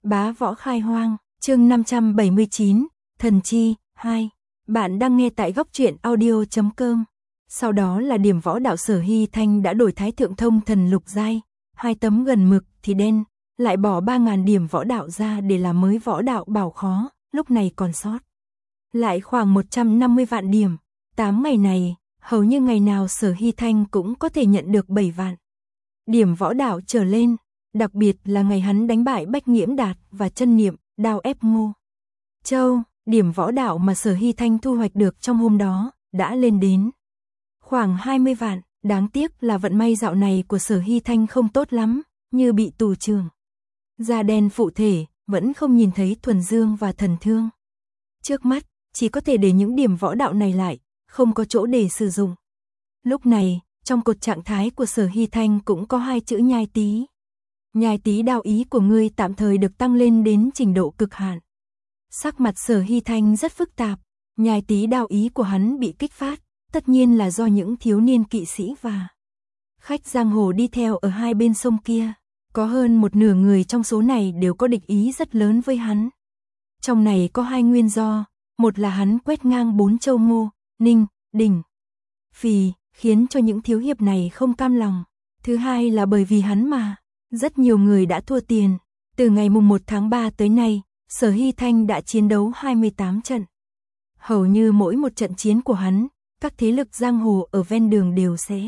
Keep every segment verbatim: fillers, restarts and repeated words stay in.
Bá võ khai hoang, chương năm trăm bảy mươi chín, Thần Chi, hai. Bạn đang nghe tại góc truyện audio chấm com. Sau đó là điểm võ đạo Sở Hy Thanh đã đổi thái thượng thông thần lục giai, hai tấm gần mực thì đen, lại bỏ ba nghìn điểm võ đạo ra để làm mới võ đạo bảo khó, lúc này còn sót lại khoảng một trăm năm mươi vạn điểm. tám ngày này, hầu như ngày nào Sở Hy Thanh cũng có thể nhận được bảy vạn điểm võ đạo trở lên, đặc biệt là ngày hắn đánh bại Bách Nghiễm Đạt và Chân Niệm, đao ép Ngô Châu, điểm võ đạo mà Sở Hy Thanh thu hoạch được trong hôm đó đã lên đến khoảng hai mươi vạn. Đáng tiếc là vận may dạo này của Sở Hy Thanh không tốt lắm, như bị tù trưởng da đen phụ thể, vẫn không nhìn thấy thuần dương và thần thương. Trước mắt, chỉ có thể để những điểm võ đạo này lại, không có chỗ để sử dụng. Lúc này, trong cột trạng thái của Sở Hy Thanh cũng có hai chữ nhai tí. Nhai tí đao ý của ngươi tạm thời được tăng lên đến trình độ cực hạn. Sắc mặt Sở Hy Thanh rất phức tạp, nhai tí đao ý của hắn bị kích phát, tất nhiên là do những thiếu niên kỵ sĩ và khách giang hồ đi theo ở hai bên sông kia. Có hơn một nửa người trong số này đều có địch ý rất lớn với hắn. Trong này có hai nguyên do, một là hắn quét ngang bốn châu Ngô, Ninh, Đình, Phì, khiến cho những thiếu hiệp này không cam lòng. Thứ hai là bởi vì hắn mà, rất nhiều người đã thua tiền. Từ ngày mùng một tháng ba tới nay, Sở Hy Thanh đã chiến đấu hai mươi tám trận. Hầu như mỗi một trận chiến của hắn, các thế lực giang hồ ở ven đường đều sẽ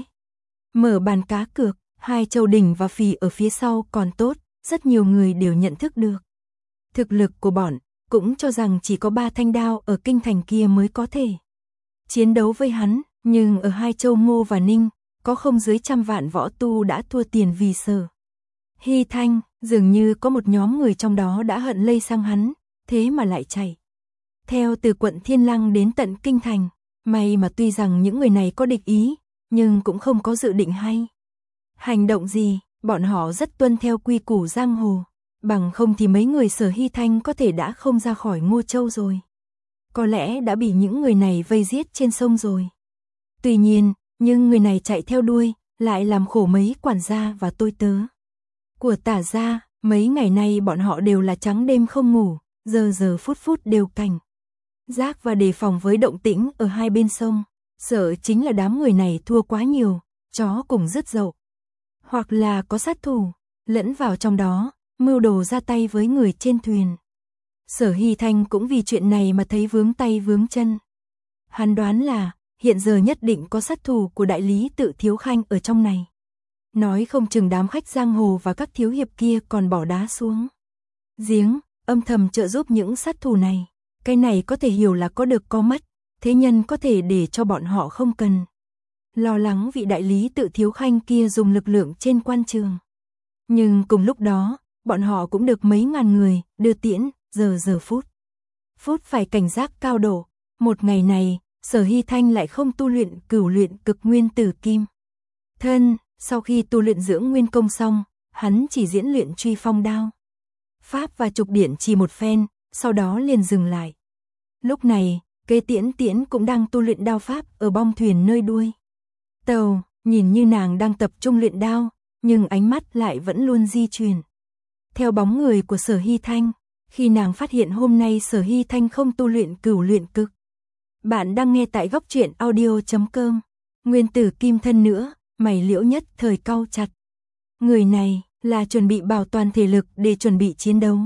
mở bàn cá cược. Hai châu Đỉnh và Phì ở phía sau còn tốt, rất nhiều người đều nhận thức được thực lực của bọn, cũng cho rằng chỉ có ba thanh đao ở kinh thành kia mới có thể chiến đấu với hắn, nhưng ở hai châu Ngô và Ninh, có không dưới trăm vạn võ tu đã thua tiền vì Sở Hy Thanh, dường như có một nhóm người trong đó đã hận lây sang hắn, thế mà lại chạy theo từ quận Thiên Lăng đến tận kinh thành. May mà tuy rằng những người này có địch ý, nhưng cũng không có dự định hay hành động gì, bọn họ rất tuân theo quy củ giang hồ, bằng không thì mấy người Sở Hy Thanh có thể đã không ra khỏi Ngô Châu rồi. Có lẽ đã bị những người này vây giết trên sông rồi. Tuy nhiên, nhưng người này chạy theo đuôi, lại làm khổ mấy quản gia và tôi tớ của Tả gia, mấy ngày nay bọn họ đều là trắng đêm không ngủ, giờ giờ phút phút đều cảnh giác và đề phòng với động tĩnh ở hai bên sông, sợ chính là đám người này thua quá nhiều, chó cùng rứt dậu. Hoặc là có sát thủ, lẫn vào trong đó, mưu đồ ra tay với người trên thuyền. Sở Hy Thanh cũng vì chuyện này mà thấy vướng tay vướng chân. Hắn đoán là, hiện giờ nhất định có sát thủ của đại lý Tự Thiếu Khanh ở trong này. Nói không chừng đám khách giang hồ và các thiếu hiệp kia còn bỏ đá xuống giếng, âm thầm trợ giúp những sát thủ này. Cái này có thể hiểu là có được có mất, thế nhân có thể để cho bọn họ không cần lo lắng vị đại lý Tự Thiếu Khanh kia dùng lực lượng trên quan trường. Nhưng cùng lúc đó, bọn họ cũng được mấy ngàn người đưa tiễn, giờ giờ phút phút phải cảnh giác cao độ. Một ngày này, Sở Hy Thanh lại không tu luyện cửu luyện cực nguyên tử kim thân. Sau khi tu luyện dưỡng nguyên công xong, hắn chỉ diễn luyện truy phong đao pháp và trục điển chỉ một phen, sau đó liền dừng lại. Lúc này, Kế Tiễn Tiễn cũng đang tu luyện đao pháp ở bong thuyền nơi đuôi tàu, nhìn như nàng đang tập trung luyện đao, nhưng ánh mắt lại vẫn luôn di chuyển theo bóng người của Sở Hy Thanh. Khi nàng phát hiện hôm nay Sở Hy Thanh không tu luyện cửu luyện cực. Bạn đang nghe tại góc truyện audio chấm com. Nguyên tử kim thân nữa, mày liễu nhất thời cau chặt. Người này là chuẩn bị bảo toàn thể lực để chuẩn bị chiến đấu,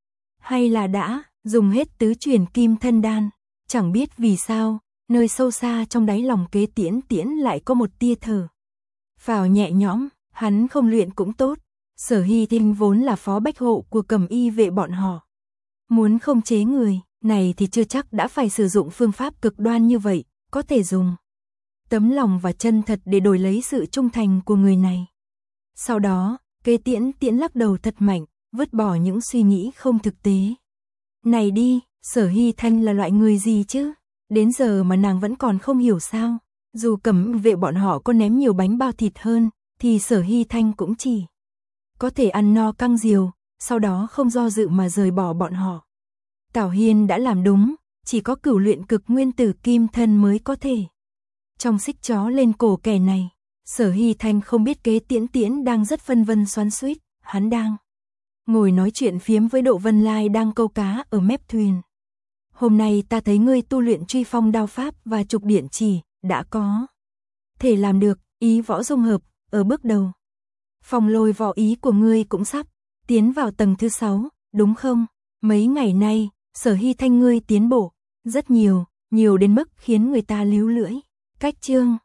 hay là đã dùng hết tứ chuyển kim thân đan? Chẳng biết vì sao, nơi sâu xa trong đáy lòng Kế Tiễn Tiễn lại có một tia thở phào nhẹ nhõm. Hắn không luyện cũng tốt, Sở Hy Thanh vốn là phó bách hộ của Cẩm Y vệ bọn họ, muốn khống chế người này thì chưa chắc đã phải sử dụng phương pháp cực đoan như vậy, có thể dùng tấm lòng và chân thật để đổi lấy sự trung thành của người này. Sau đó, Kế Tiễn Tiễn lắc đầu thật mạnh, vứt bỏ những suy nghĩ không thực tế này đi. Sở Hy Thanh là loại người gì chứ? Đến giờ mà nàng vẫn còn không hiểu sao? Dù Cẩm vệ bọn họ có ném nhiều bánh bao thịt hơn, thì Sở Hy Thanh cũng chỉ có thể ăn no căng diều, sau đó không do dự mà rời bỏ bọn họ. Tảo Hiên đã làm đúng, chỉ có cửu luyện cực nguyên tử kim thân mới có thể trong xích chó lên cổ kẻ này. Sở Hy Thanh không biết Kế Tiễn Tiễn đang rất phân vân xoắn xuýt, hắn đang ngồi nói chuyện phiếm với Độ Vân Lai đang câu cá ở mép thuyền. Hôm nay ta thấy ngươi tu luyện truy phong đao pháp và trục điện chỉ, đã có thể làm được, ý võ dung hợp, ở bước đầu. Phong lôi võ ý của ngươi cũng sắp tiến vào tầng thứ sáu, đúng không? Mấy ngày nay, Sở Hy Thanh ngươi tiến bộ rất nhiều, nhiều đến mức khiến người ta líu lưỡi. Cách chương